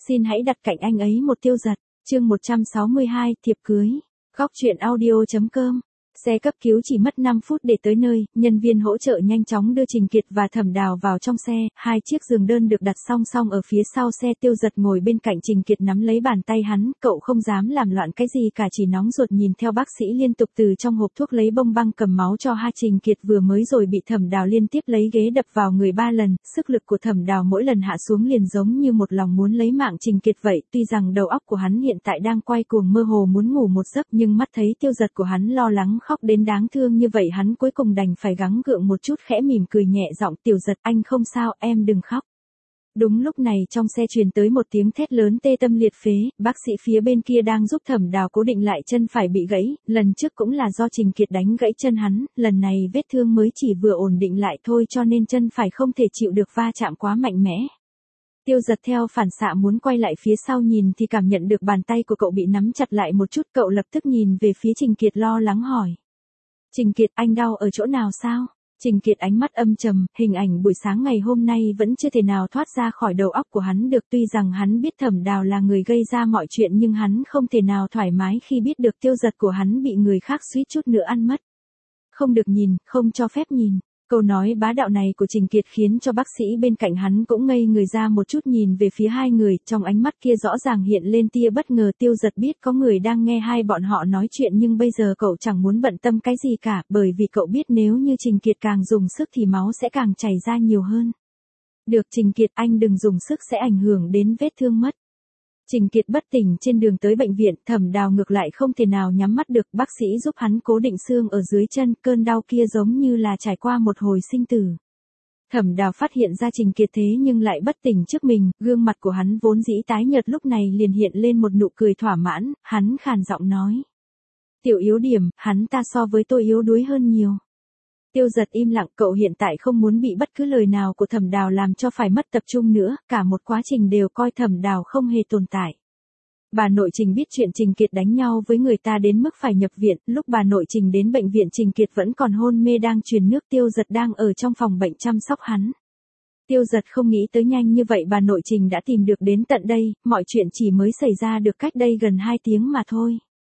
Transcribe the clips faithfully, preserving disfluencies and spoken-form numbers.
xin hãy đặt cạnh anh ấy một Tiêu Dật. Chương một trăm sáu mươi hai, thiệp cưới. Góc truyện audio chấm com. Xe cấp cứu chỉ mất năm phút để tới nơi, nhân viên hỗ trợ nhanh chóng đưa Trình Kiệt và Thẩm Đào vào trong xe, hai chiếc giường đơn được đặt song song ở phía sau xe. Tiêu Dật ngồi bên cạnh Trình Kiệt nắm lấy bàn tay hắn, cậu không dám làm loạn cái gì cả, chỉ nóng ruột nhìn theo bác sĩ liên tục từ trong hộp thuốc lấy bông băng cầm máu cho hai. Trình Kiệt vừa mới rồi bị Thẩm Đào liên tiếp lấy ghế đập vào người ba lần, sức lực của Thẩm Đào mỗi lần hạ xuống liền giống như một lòng muốn lấy mạng Trình Kiệt vậy. Tuy rằng đầu óc của hắn hiện tại đang quay cuồng mơ hồ muốn ngủ một giấc, nhưng mắt thấy Tiêu Dật của hắn lo lắng khóc đến đáng thương như vậy, hắn cuối cùng đành phải gắng gượng một chút, khẽ mỉm cười nhẹ giọng, Tiểu Dật, anh không sao, em đừng khóc. Đúng lúc này trong xe truyền tới một tiếng thét lớn tê tâm liệt phế, bác sĩ phía bên kia đang giúp Thẩm Đào cố định lại chân phải bị gãy, lần trước cũng là do Trình Kiệt đánh gãy chân hắn, lần này vết thương mới chỉ vừa ổn định lại thôi cho nên chân phải không thể chịu được va chạm quá mạnh mẽ. Tiêu Dật theo phản xạ muốn quay lại phía sau nhìn thì cảm nhận được bàn tay của cậu bị nắm chặt lại một chút, cậu lập tức nhìn về phía Trình Kiệt lo lắng hỏi. Trình Kiệt, anh đau ở chỗ nào sao? Trình Kiệt ánh mắt âm trầm, hình ảnh buổi sáng ngày hôm nay vẫn chưa thể nào thoát ra khỏi đầu óc của hắn được. Tuy rằng hắn biết Thẩm Đào là người gây ra mọi chuyện nhưng hắn không thể nào thoải mái khi biết được Tiêu Dật của hắn bị người khác suýt chút nữa ăn mất. Không được nhìn, không cho phép nhìn. Câu nói bá đạo này của Trình Kiệt khiến cho bác sĩ bên cạnh hắn cũng ngây người ra một chút, nhìn về phía hai người, trong ánh mắt kia rõ ràng hiện lên tia bất ngờ. Tiêu Dật biết có người đang nghe hai bọn họ nói chuyện nhưng bây giờ cậu chẳng muốn bận tâm cái gì cả, bởi vì cậu biết nếu như Trình Kiệt càng dùng sức thì máu sẽ càng chảy ra nhiều hơn. Được Trình Kiệt, anh đừng dùng sức sẽ ảnh hưởng đến vết thương mất. Trình Kiệt bất tỉnh trên đường tới bệnh viện, Thẩm Đào ngược lại không thể nào nhắm mắt được, bác sĩ giúp hắn cố định xương ở dưới chân, cơn đau kia giống như là trải qua một hồi sinh tử. Thẩm Đào phát hiện ra Trình Kiệt thế nhưng lại bất tỉnh trước mình, gương mặt của hắn vốn dĩ tái nhợt lúc này liền hiện lên một nụ cười thỏa mãn, hắn khàn giọng nói. Tiểu yếu điểm, hắn ta so với tôi yếu đuối hơn nhiều. Tiêu Dật im lặng, cậu hiện tại không muốn bị bất cứ lời nào của Thẩm Đào làm cho phải mất tập trung nữa, cả một quá trình đều coi Thẩm Đào không hề tồn tại. Bà nội Trình biết chuyện Trình Kiệt đánh nhau với người ta đến mức phải nhập viện, lúc bà nội Trình đến bệnh viện Trình Kiệt vẫn còn hôn mê đang truyền nước, Tiêu Dật đang ở trong phòng bệnh chăm sóc hắn. Tiêu Dật không nghĩ tới nhanh như vậy bà nội Trình đã tìm được đến tận đây, mọi chuyện chỉ mới xảy ra được cách đây gần hai tiếng mà thôi.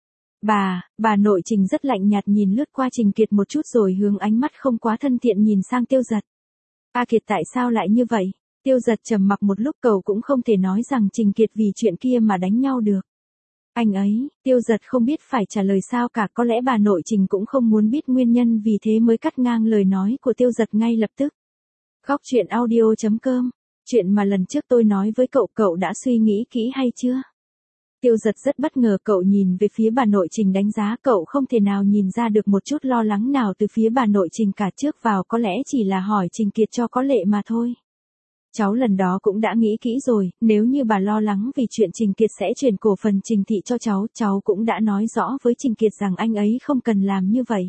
Bà, bà nội Trình rất lạnh nhạt nhìn lướt qua Trình Kiệt một chút rồi hướng ánh mắt không quá thân thiện nhìn sang Tiêu Dật. A Kiệt tại sao lại như vậy? Tiêu Dật trầm mặc một lúc, cậu cũng không thể nói rằng Trình Kiệt vì chuyện kia mà đánh nhau được. Anh ấy, Tiêu Dật không biết phải trả lời sao cả, có lẽ bà nội Trình cũng không muốn biết nguyên nhân vì thế mới cắt ngang lời nói của Tiêu Dật ngay lập tức. Góc truyện audio chấm com. Chuyện mà lần trước tôi nói với cậu, cậu đã suy nghĩ kỹ hay chưa? Tiêu Dật rất bất ngờ, cậu nhìn về phía bà nội Trình đánh giá, cậu không thể nào nhìn ra được một chút lo lắng nào từ phía bà nội Trình cả, trước vào có lẽ chỉ là hỏi Trình Kiệt cho có lệ mà thôi. Cháu lần đó cũng đã nghĩ kỹ rồi, nếu như bà lo lắng vì chuyện Trình Kiệt sẽ chuyển cổ phần Trình thị cho cháu, cháu cũng đã nói rõ với Trình Kiệt rằng anh ấy không cần làm như vậy.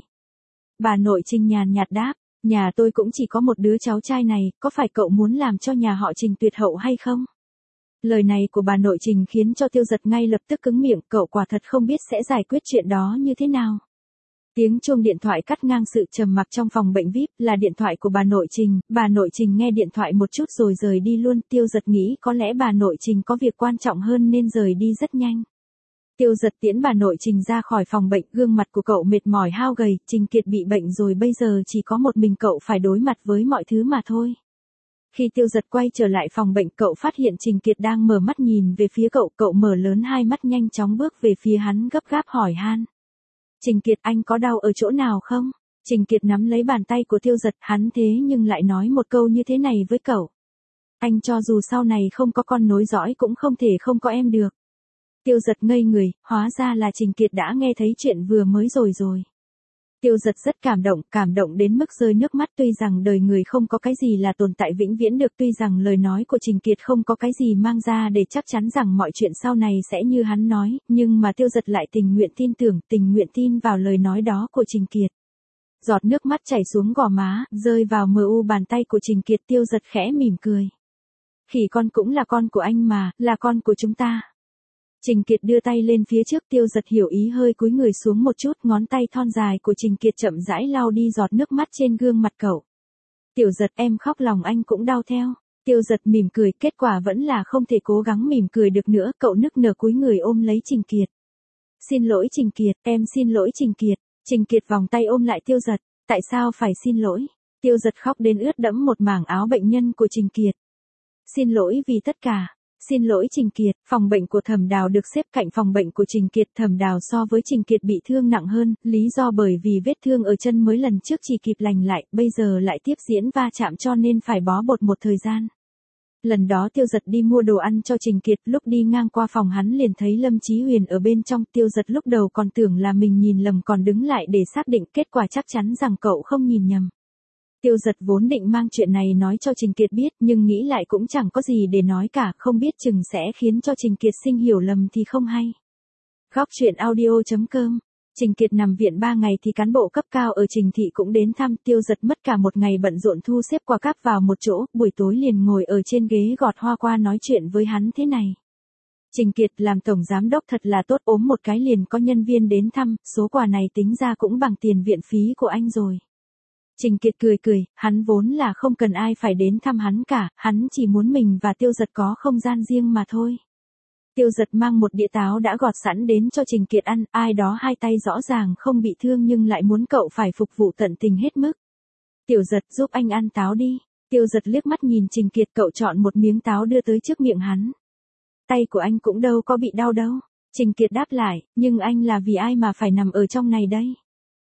Bà nội Trình nhàn nhạt đáp, nhà tôi cũng chỉ có một đứa cháu trai này, có phải cậu muốn làm cho nhà họ Trình tuyệt hậu hay không? Lời này của bà nội Trình khiến cho Tiêu Dật ngay lập tức cứng miệng, cậu quả thật không biết sẽ giải quyết chuyện đó như thế nào. Tiếng chuông điện thoại cắt ngang sự trầm mặc trong phòng bệnh vi ai pi, là điện thoại của bà nội Trình, bà nội Trình nghe điện thoại một chút rồi rời đi luôn. Tiêu Dật nghĩ có lẽ bà nội Trình có việc quan trọng hơn nên rời đi rất nhanh. Tiêu Dật tiễn bà nội Trình ra khỏi phòng bệnh, gương mặt của cậu mệt mỏi hao gầy, Trình Kiệt bị bệnh rồi bây giờ chỉ có một mình cậu phải đối mặt với mọi thứ mà thôi. Khi Tiêu Dật quay trở lại phòng bệnh, cậu phát hiện Trình Kiệt đang mở mắt nhìn về phía cậu, cậu mở lớn hai mắt nhanh chóng bước về phía hắn gấp gáp hỏi han. Trình Kiệt, anh có đau ở chỗ nào không? Trình Kiệt nắm lấy bàn tay của Tiêu Dật, hắn thế nhưng lại nói một câu như thế này với cậu. Anh cho dù sau này không có con nối dõi cũng không thể không có em được. Tiêu Dật ngây người, hóa ra là Trình Kiệt đã nghe thấy chuyện vừa mới rồi rồi. Tiêu Dật rất cảm động, cảm động đến mức rơi nước mắt, tuy rằng đời người không có cái gì là tồn tại vĩnh viễn được, tuy rằng lời nói của Trình Kiệt không có cái gì mang ra để chắc chắn rằng mọi chuyện sau này sẽ như hắn nói, nhưng mà Tiêu Dật lại tình nguyện tin tưởng, tình nguyện tin vào lời nói đó của Trình Kiệt. Giọt nước mắt chảy xuống gò má, rơi vào mờ u bàn tay của Trình Kiệt, Tiêu Dật khẽ mỉm cười. Khỉ con cũng là con của anh mà, là con của chúng ta. Trình Kiệt đưa tay lên phía trước, Tiêu Dật hiểu ý hơi cúi người xuống một chút, ngón tay thon dài của Trình Kiệt chậm rãi lau đi giọt nước mắt trên gương mặt cậu. Tiểu Dật, em khóc lòng anh cũng đau theo. Tiêu Giật mỉm cười, kết quả vẫn là không thể cố gắng mỉm cười được nữa, cậu nức nở cúi người ôm lấy Trình Kiệt. Xin lỗi Trình Kiệt, em xin lỗi Trình Kiệt. Trình Kiệt vòng tay ôm lại Tiêu Giật, tại sao phải xin lỗi? Tiêu Giật khóc đến ướt đẫm một mảng áo bệnh nhân của Trình Kiệt. Xin lỗi vì tất cả. Xin lỗi Trình Kiệt, phòng bệnh của Thẩm Đào được xếp cạnh phòng bệnh của Trình Kiệt. Thẩm Đào so với Trình Kiệt bị thương nặng hơn, lý do bởi vì vết thương ở chân mới lần trước chỉ kịp lành lại, bây giờ lại tiếp diễn va chạm cho nên phải bó bột một thời gian. Lần đó Tiêu Giật đi mua đồ ăn cho Trình Kiệt, lúc đi ngang qua phòng hắn liền thấy Lâm Chí Huyền ở bên trong. Tiêu Giật lúc đầu còn tưởng là mình nhìn lầm còn đứng lại để xác định, kết quả chắc chắn rằng cậu không nhìn nhầm. Tiêu Giật vốn định mang chuyện này nói cho Trình Kiệt biết, nhưng nghĩ lại cũng chẳng có gì để nói cả, không biết chừng sẽ khiến cho Trình Kiệt sinh hiểu lầm thì không hay. Góc truyện audio chấm com. Trình Kiệt nằm viện ba ngày thì cán bộ cấp cao ở Trình thị cũng đến thăm. Tiêu Giật mất cả một ngày bận rộn thu xếp quà cáp vào một chỗ, buổi tối liền ngồi ở trên ghế gọt hoa qua nói chuyện với hắn thế này. Trình Kiệt, làm tổng giám đốc thật là tốt, ốm một cái liền có nhân viên đến thăm, số quà này tính ra cũng bằng tiền viện phí của anh rồi. Trình Kiệt cười cười, hắn vốn là không cần ai phải đến thăm hắn cả, hắn chỉ muốn mình và Tiêu Giật có không gian riêng mà thôi. Tiêu Giật mang một đĩa táo đã gọt sẵn đến cho Trình Kiệt ăn, ai đó hai tay rõ ràng không bị thương nhưng lại muốn cậu phải phục vụ tận tình hết mức. Tiểu Giật, giúp anh ăn táo đi. Tiêu Giật liếc mắt nhìn Trình Kiệt, cậu chọn một miếng táo đưa tới trước miệng hắn. Tay của anh cũng đâu có bị đau đâu. Trình Kiệt đáp lại, nhưng anh là vì ai mà phải nằm ở trong này đây?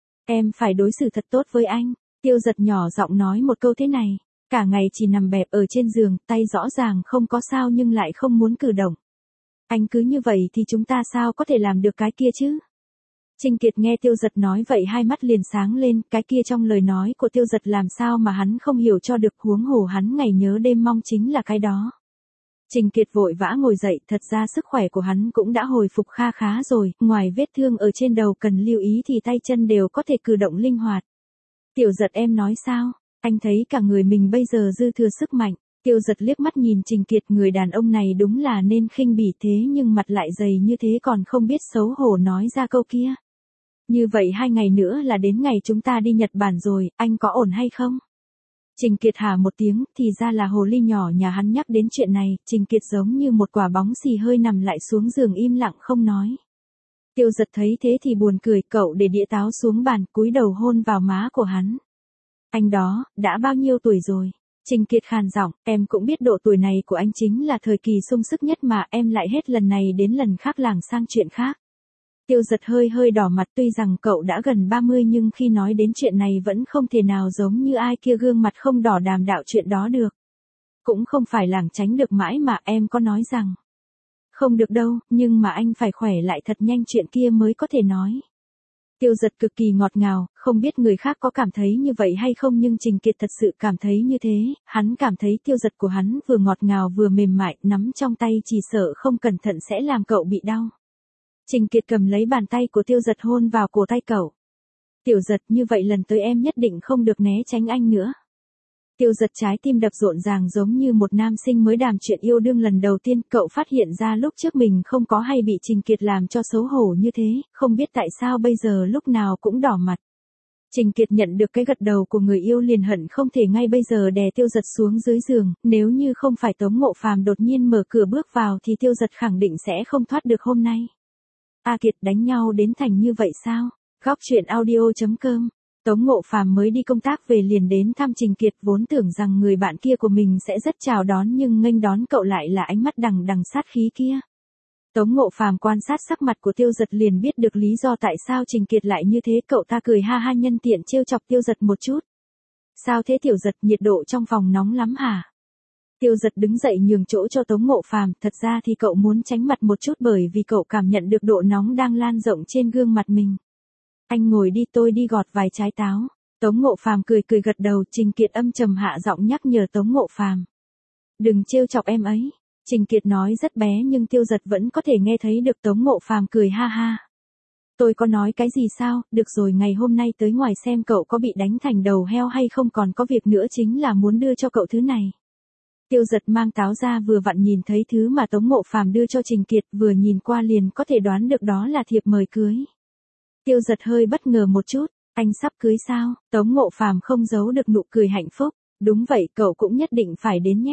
Em phải đối xử thật tốt với anh. Tiêu Giật nhỏ giọng nói một câu thế này, cả ngày chỉ nằm bẹp ở trên giường, tay rõ ràng không có sao nhưng lại không muốn cử động. Anh cứ như vậy thì chúng ta sao có thể làm được cái kia chứ? Trình Kiệt nghe Tiêu Giật nói vậy hai mắt liền sáng lên, cái kia trong lời nói của Tiêu Giật làm sao mà hắn không hiểu cho được, huống hồ hắn ngày nhớ đêm mong chính là cái đó. Trình Kiệt vội vã ngồi dậy, thật ra sức khỏe của hắn cũng đã hồi phục kha khá rồi, ngoài vết thương ở trên đầu cần lưu ý thì tay chân đều có thể cử động linh hoạt. Tiểu Giật, em nói sao? Anh thấy cả người mình bây giờ dư thừa sức mạnh. Tiêu Giật liếc mắt nhìn Trình Kiệt, người đàn ông này đúng là nên khinh bỉ thế nhưng mặt lại dày như thế còn không biết xấu hổ nói ra câu kia. Như vậy hai ngày nữa là đến ngày chúng ta đi Nhật Bản rồi, anh có ổn hay không? Trình Kiệt hả một tiếng, thì ra là hồ ly nhỏ nhà hắn nhắc đến chuyện này. Trình Kiệt giống như một quả bóng xì hơi nằm lại xuống giường im lặng không nói. Tiêu Giật thấy thế thì buồn cười, cậu để đĩa táo xuống bàn, cúi đầu hôn vào má của hắn. Anh đó, đã bao nhiêu tuổi rồi? Trình Kiệt khàn giọng, em cũng biết độ tuổi này của anh chính là thời kỳ sung sức nhất mà, em lại hết lần này đến lần khác lảng sang chuyện khác. Tiêu Giật hơi hơi đỏ mặt, tuy rằng cậu đã gần ba mươi nhưng khi nói đến chuyện này vẫn không thể nào giống như ai kia gương mặt không đỏ đàm đạo chuyện đó được. Cũng không phải lảng tránh được mãi mà, em có nói rằng không được đâu, nhưng mà anh phải khỏe lại thật nhanh chuyện kia mới có thể nói. Tiêu Giật cực kỳ ngọt ngào, không biết người khác có cảm thấy như vậy hay không nhưng Trình Kiệt thật sự cảm thấy như thế, hắn cảm thấy Tiêu Giật của hắn vừa ngọt ngào vừa mềm mại, nắm trong tay chỉ sợ không cẩn thận sẽ làm cậu bị đau. Trình Kiệt cầm lấy bàn tay của Tiêu Giật hôn vào cổ tay cậu. Tiểu Giật, như vậy lần tới em nhất định không được né tránh anh nữa. Tiêu Giật trái tim đập rộn ràng giống như một nam sinh mới đàm chuyện yêu đương lần đầu tiên, cậu phát hiện ra lúc trước mình không có hay bị Trình Kiệt làm cho xấu hổ như thế, không biết tại sao bây giờ lúc nào cũng đỏ mặt. Trình Kiệt nhận được cái gật đầu của người yêu liền hận không thể ngay bây giờ đè Tiêu Giật xuống dưới giường, nếu như không phải Tống Ngộ Phàm đột nhiên mở cửa bước vào thì Tiêu Giật khẳng định sẽ không thoát được hôm nay. A Kiệt, đánh nhau đến thành như vậy sao? Góc truyện audio chấm com. Tống Ngộ Phàm mới đi công tác về liền đến thăm Trình Kiệt, vốn tưởng rằng người bạn kia của mình sẽ rất chào đón nhưng nghênh đón cậu lại là ánh mắt đằng đằng sát khí kia. Tống Ngộ Phàm quan sát sắc mặt của Tiêu Giật liền biết được lý do tại sao Trình Kiệt lại như thế, cậu ta cười ha ha nhân tiện trêu chọc Tiêu Giật một chút. Sao thế Tiểu Giật, nhiệt độ trong phòng nóng lắm hả? Tiêu Giật đứng dậy nhường chỗ cho Tống Ngộ Phàm, thật ra thì cậu muốn tránh mặt một chút bởi vì cậu cảm nhận được độ nóng đang lan rộng trên gương mặt mình. Anh ngồi đi, tôi đi gọt vài trái táo. Tống Ngộ Phàm cười cười gật đầu. Trình Kiệt âm trầm hạ giọng nhắc nhở Tống Ngộ Phàm. Đừng trêu chọc em ấy. Trình Kiệt nói rất bé nhưng Tiêu Giật vẫn có thể nghe thấy được Tống Ngộ Phàm cười ha ha. Tôi có nói cái gì sao, được rồi ngày hôm nay tới ngoài xem cậu có bị đánh thành đầu heo hay không, còn có việc nữa chính là muốn đưa cho cậu thứ này. Tiêu Giật mang táo ra vừa vặn nhìn thấy thứ mà Tống Ngộ Phàm đưa cho Trình Kiệt, vừa nhìn qua liền có thể đoán được đó là thiệp mời cưới. Tiêu Giật hơi bất ngờ một chút, anh sắp cưới sao? Tống Ngộ Phàm không giấu được nụ cười hạnh phúc. Đúng vậy, cậu cũng nhất định phải đến nhé.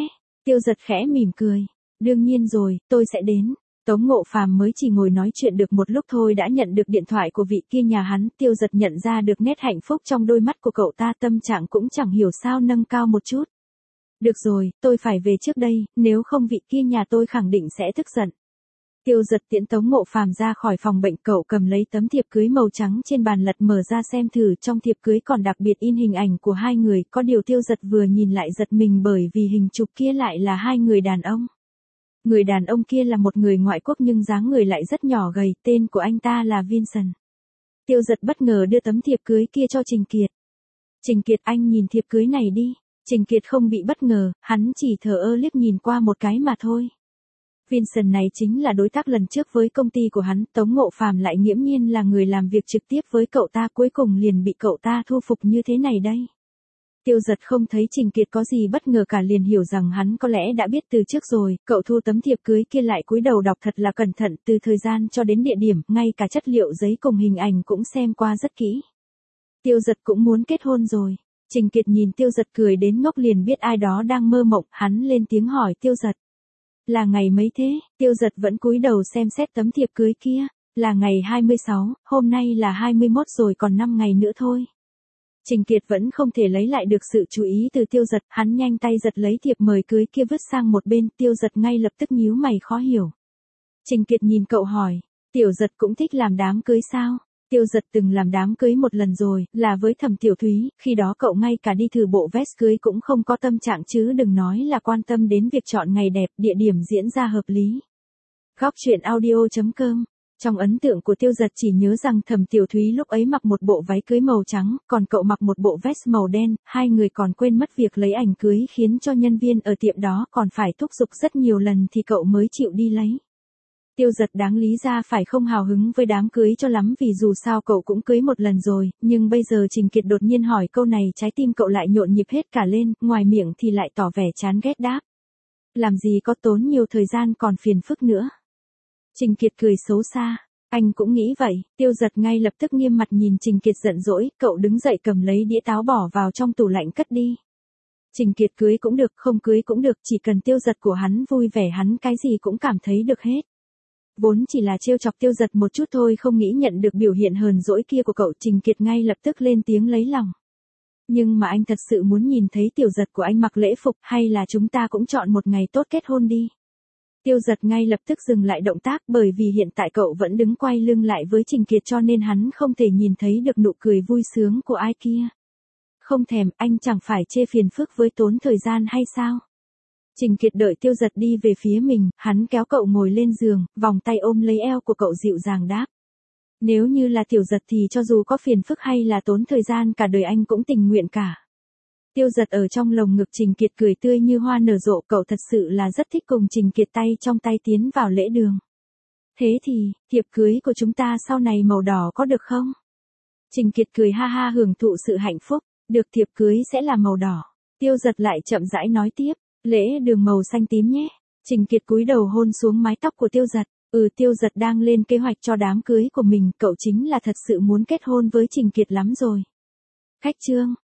Tiêu Giật khẽ mỉm cười. Đương nhiên rồi, tôi sẽ đến. Tống Ngộ Phàm mới chỉ ngồi nói chuyện được một lúc thôi đã nhận được điện thoại của vị kia nhà hắn. Tiêu Giật nhận ra được nét hạnh phúc trong đôi mắt của cậu ta, tâm trạng cũng chẳng hiểu sao nâng cao một chút. Được rồi, tôi phải về trước đây, nếu không vị kia nhà tôi khẳng định sẽ tức giận. Tiêu Giật tiễn Tống Ngộ Phàm ra khỏi phòng bệnh, cậu cầm lấy tấm thiệp cưới màu trắng trên bàn lật mở ra xem thử, trong thiệp cưới còn đặc biệt in hình ảnh của hai người, có điều Tiêu Giật vừa nhìn lại giật mình bởi vì hình chụp kia lại là hai người đàn ông. Người đàn ông kia là một người ngoại quốc nhưng dáng người lại rất nhỏ gầy, tên của anh ta là Vincent. Tiêu Giật bất ngờ đưa tấm thiệp cưới kia cho Trình Kiệt. Trình Kiệt, anh nhìn thiệp cưới này đi. Trình Kiệt không bị bất ngờ, hắn chỉ thờ ơ liếc nhìn qua một cái mà thôi. Vincent này chính là đối tác lần trước với công ty của hắn, Tống Ngộ Phàm lại nghiễm nhiên là người làm việc trực tiếp với cậu ta, cuối cùng liền bị cậu ta thu phục như thế này đây. Tiêu Giật không thấy Trình Kiệt có gì bất ngờ cả, liền hiểu rằng hắn có lẽ đã biết từ trước rồi, cậu thu tấm thiệp cưới kia lại cúi đầu đọc thật là cẩn thận, từ thời gian cho đến địa điểm, ngay cả chất liệu giấy cùng hình ảnh cũng xem qua rất kỹ. Tiêu Giật cũng muốn kết hôn rồi. Trình Kiệt nhìn Tiêu Giật cười đến ngốc liền biết ai đó đang mơ mộng, hắn lên tiếng hỏi Tiêu Giật. Là ngày mấy thế? Tiêu Giật vẫn cúi đầu xem xét tấm thiệp cưới kia. Là ngày hai mươi sáu, hôm nay là hai mươi mốt rồi, còn năm ngày nữa thôi. Trình Kiệt vẫn không thể lấy lại được sự chú ý từ Tiêu Giật, hắn nhanh tay giật lấy thiệp mời cưới kia vứt sang một bên, Tiêu Giật ngay lập tức nhíu mày khó hiểu. Trình Kiệt nhìn cậu hỏi, Tiểu Giật cũng thích làm đám cưới sao? Tiêu Giật từng làm đám cưới một lần rồi, là với Thẩm Tiểu Thúy, khi đó cậu ngay cả đi thử bộ vest cưới cũng không có tâm trạng chứ đừng nói là quan tâm đến việc chọn ngày đẹp, địa điểm diễn ra hợp lý. Góc truyện audio chấm com. Trong ấn tượng của Tiêu Giật chỉ nhớ rằng Thẩm Tiểu Thúy lúc ấy mặc một bộ váy cưới màu trắng, còn cậu mặc một bộ vest màu đen, hai người còn quên mất việc lấy ảnh cưới khiến cho nhân viên ở tiệm đó còn phải thúc giục rất nhiều lần thì cậu mới chịu đi lấy. Tiêu Giật đáng lý ra phải không hào hứng với đám cưới cho lắm vì dù sao cậu cũng cưới một lần rồi, nhưng bây giờ Trình Kiệt đột nhiên hỏi câu này, trái tim cậu lại nhộn nhịp hết cả lên, ngoài miệng thì lại tỏ vẻ chán ghét đáp. Làm gì có, tốn nhiều thời gian còn phiền phức nữa. Trình Kiệt cười xấu xa, anh cũng nghĩ vậy. Tiêu Giật ngay lập tức nghiêm mặt nhìn Trình Kiệt giận dỗi, cậu đứng dậy cầm lấy đĩa táo bỏ vào trong tủ lạnh cất đi. Trình Kiệt cưới cũng được, không cưới cũng được, chỉ cần Tiêu Giật của hắn vui vẻ hắn cái gì cũng cảm thấy được hết. Vốn chỉ là trêu chọc Tiêu Giật một chút thôi, không nghĩ nhận được biểu hiện hờn dỗi kia của cậu, Trình Kiệt ngay lập tức lên tiếng lấy lòng. Nhưng mà anh thật sự muốn nhìn thấy Tiểu Giật của anh mặc lễ phục, hay là chúng ta cũng chọn một ngày tốt kết hôn đi. Tiêu Giật ngay lập tức dừng lại động tác, bởi vì hiện tại cậu vẫn đứng quay lưng lại với Trình Kiệt cho nên hắn không thể nhìn thấy được nụ cười vui sướng của ai kia. Không thèm, anh chẳng phải chê phiền phức với tốn thời gian hay sao? Trình Kiệt đợi Tiêu Giật đi về phía mình, hắn kéo cậu ngồi lên giường, vòng tay ôm lấy eo của cậu dịu dàng đáp. Nếu như là Tiểu Giật thì cho dù có phiền phức hay là tốn thời gian cả đời anh cũng tình nguyện cả. Tiêu Giật ở trong lồng ngực Trình Kiệt cười tươi như hoa nở rộ, cậu thật sự là rất thích cùng Trình Kiệt tay trong tay tiến vào lễ đường. Thế thì, thiệp cưới của chúng ta sau này màu đỏ có được không? Trình Kiệt cười ha ha hưởng thụ sự hạnh phúc, được, thiệp cưới sẽ là màu đỏ. Tiêu Giật lại chậm rãi nói tiếp, lễ đường màu xanh tím nhé. Trình Kiệt cúi đầu hôn xuống mái tóc của Tiêu Giật. Ừ, Tiêu Giật đang lên kế hoạch cho đám cưới của mình, cậu chính là thật sự muốn kết hôn với Trình Kiệt lắm rồi. Khách trương.